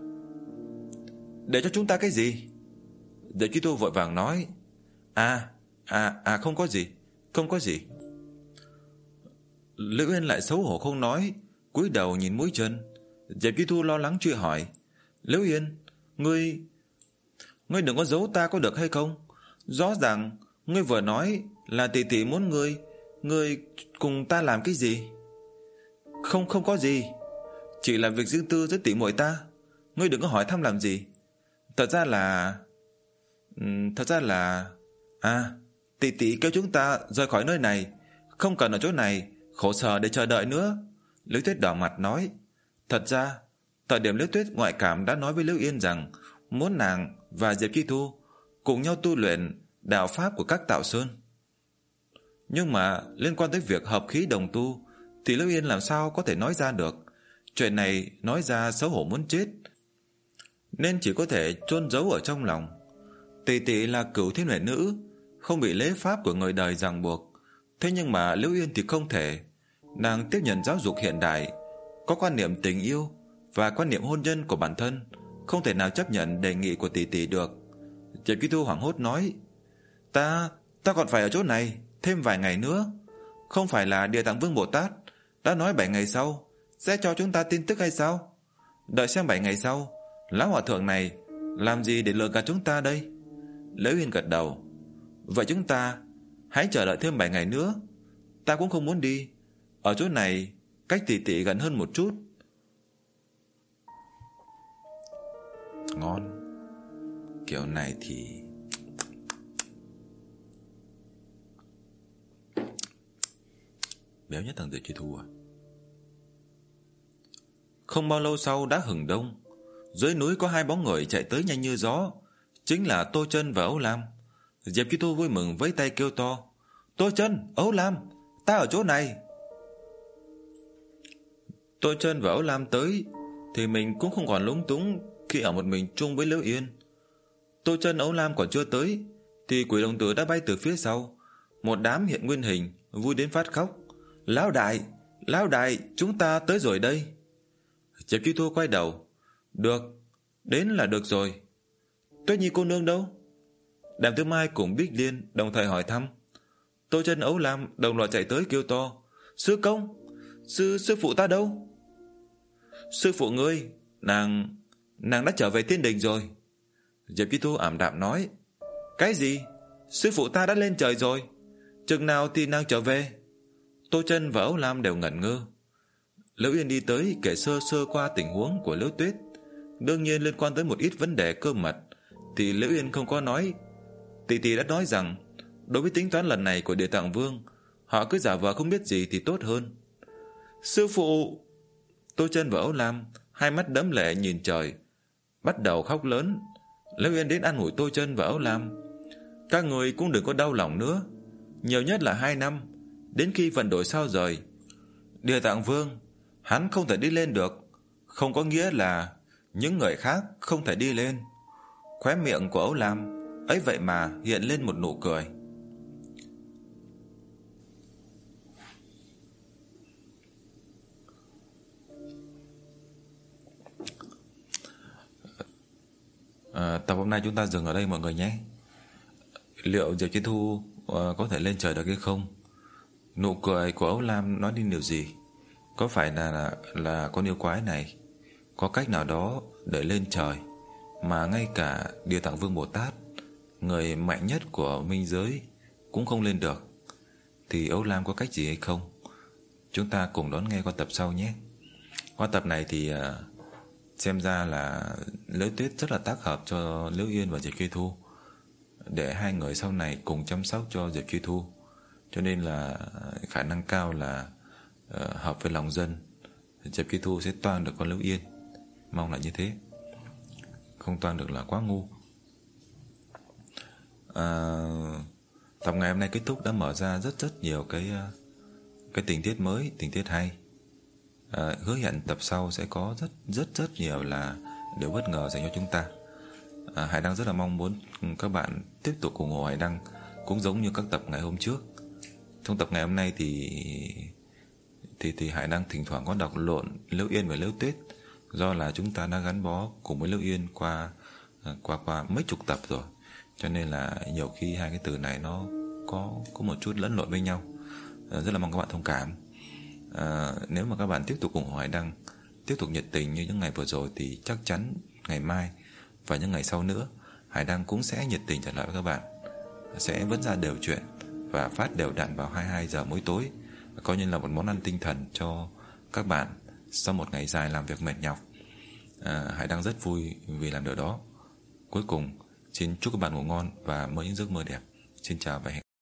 để cho chúng ta cái gì? Diệp Chi Thu vội vàng nói, À, à, à không có gì, không có gì. Liễu Yên lại xấu hổ không nói, cúi đầu nhìn mũi chân. Diệp Chi Thu lo lắng truy hỏi, Liễu Yên, ngươi, ngươi đừng có giấu ta có được hay không? Rõ ràng ngươi vừa nói là tỷ tỷ muốn ngươi, ngươi cùng ta làm cái gì? Không, không có gì, chỉ là việc riêng tư giữa tỷ muội ta, ngươi đừng có hỏi thăm làm gì. Thật ra là... Thật ra là... À, tỷ tỷ kêu chúng ta rời khỏi nơi này, không cần ở chỗ này khổ sở để chờ đợi nữa. Liễu Tuyết đỏ mặt nói. Thật ra thời điểm Liễu Tuyết ngoại cảm đã nói với Liễu Yên rằng muốn nàng và Diệp Chi Thu cùng nhau tu luyện đạo pháp của các tạo sơn, nhưng mà liên quan tới việc hợp khí đồng tu thì Liễu Yên làm sao có thể nói ra được. Chuyện này nói ra xấu hổ muốn chết, nên chỉ có thể chôn giấu ở trong lòng. Tỷ tỷ là cửu thiên huệ nữ, không bị lễ pháp của người đời ràng buộc. Thế nhưng mà Liễu Yên thì không thể. Nàng tiếp nhận giáo dục hiện đại, có quan niệm tình yêu và quan niệm hôn nhân của bản thân, không thể nào chấp nhận đề nghị của tỷ tỷ được. Diệp Chi Thu hoảng hốt nói, Ta, ta còn phải ở chỗ này thêm vài ngày nữa. Không phải là Địa Tạng Vương Bồ Tát đã nói bảy ngày sau sẽ cho chúng ta tin tức hay sao? Đợi xem bảy ngày sau lão hòa thượng này làm gì để lừa gạt chúng ta đây? Liễu Yên gật đầu. Vậy chúng ta hãy chờ đợi thêm bảy ngày nữa. Ta cũng không muốn đi, ở chỗ này cách tỷ tỷ gần hơn một chút. Ngon. Kiểu này thì béo nhất thằng Diệp Chi Thu à. Không bao lâu sau đã hừng đông. Dưới núi có hai bóng người chạy tới nhanh như gió, chính là Tô Chân và Âu Lam. Diệp Chi Thu vui mừng với tay kêu to, Tô Chân, Âu Lam, ta ở chỗ này. Tô Chân và Âu Lam tới thì mình cũng không còn lúng túng khi ở một mình chung với Liễu Yên. Tô Chân, Ấu Lam còn chưa tới thì Quỷ Đồng Tử đã bay từ phía sau, một đám hiện nguyên hình, vui đến phát khóc. Lão đại, lão đại, chúng ta tới rồi đây. Diệp Chi Thu quay đầu. Được, đến là được rồi. Tuyết Nhi cô nương đâu? Đàm Tư Mai cùng Bích Liên đồng thời hỏi thăm. Tô Chân, Ấu Lam đồng loạt chạy tới kêu to. Sư công, sư sư phụ ta đâu? Sư phụ ngươi, nàng nàng đã trở về thiên đình rồi. Diệp Chi Thu ảm đạm nói. Cái gì? Sư phụ ta đã lên trời rồi? Chừng nào thì nàng trở về? Tô Chân và Ấu Lam đều ngẩn ngơ. Liễu Yên đi tới kể sơ sơ qua tình huống của Liễu Tuyết. Đương nhiên liên quan tới một ít vấn đề cơ mật thì Liễu Yên không có nói. Tỷ tỷ đã nói rằng đối với tính toán lần này của Địa Tạng Vương, họ cứ giả vờ không biết gì thì tốt hơn. Sư phụ! Tô Chân và Ấu Lam hai mắt đẫm lệ nhìn trời, bắt đầu khóc lớn. Liễu Yên đến an ủi Tô Chân và Ấu Lam. Các người cũng đừng có đau lòng nữa, nhiều nhất là hai năm, đến khi vận đổi sao rời. Địa Tạng Vương, hắn không thể đi lên được, không có nghĩa là những người khác không thể đi lên. Khóe miệng của Ấu Lam ấy vậy mà hiện lên một nụ cười. À, tập hôm nay chúng ta dừng ở đây mọi người nhé. Liệu Diệp Chi Thu uh, có thể lên trời được hay không? Nụ cười của Ấu Lam nói đi điều gì? Có phải là, là là con yêu quái này có cách nào đó để lên trời mà ngay cả Địa Tạng Vương Bồ Tát, người mạnh nhất của minh giới, cũng không lên được? Thì Ấu Lam có cách gì hay không? Chúng ta cùng đón nghe qua tập sau nhé. Qua tập này thì uh, xem ra là Liễu Tuyết rất là tác hợp cho Liễu Yên và Diệp Chi Thu, để hai người sau này cùng chăm sóc cho Diệp Chi Thu. Cho nên là khả năng cao là uh, hợp với lòng dân, Diệp Chi Thu sẽ toan được con Liễu Yên. Mong là như thế, không toan được là quá ngu. uh, Tập ngày hôm nay kết thúc đã mở ra rất rất nhiều cái uh, cái tình tiết mới, tình tiết hay. À, hứa hẹn tập sau sẽ có rất rất rất nhiều là điều bất ngờ dành cho chúng ta. à, Hải Đăng rất là mong muốn các bạn tiếp tục ủng hộ Hải Đăng, cũng giống như các tập ngày hôm trước. Trong tập ngày hôm nay thì thì thì Hải Đăng thỉnh thoảng có đọc lộn Liễu Yên và Liễu Tuyết, do là chúng ta đã gắn bó cùng với Liễu Yên qua qua qua mấy chục tập rồi, cho nên là nhiều khi hai cái từ này nó có có một chút lẫn lộn với nhau. à, Rất là mong các bạn thông cảm. À, nếu mà các bạn tiếp tục ủng hộ Hải Đăng, tiếp tục nhiệt tình như những ngày vừa rồi, thì chắc chắn ngày mai và những ngày sau nữa Hải Đăng cũng sẽ nhiệt tình trở lại với các bạn, sẽ vẫn ra đều chuyện và phát đều đặn vào hai mươi hai giờ mỗi tối, coi như là một món ăn tinh thần cho các bạn sau một ngày dài làm việc mệt nhọc. à, Hải Đăng rất vui vì làm điều đó. Cuối cùng xin chúc các bạn ngủ ngon và mơ những giấc mơ đẹp. Xin chào và hẹn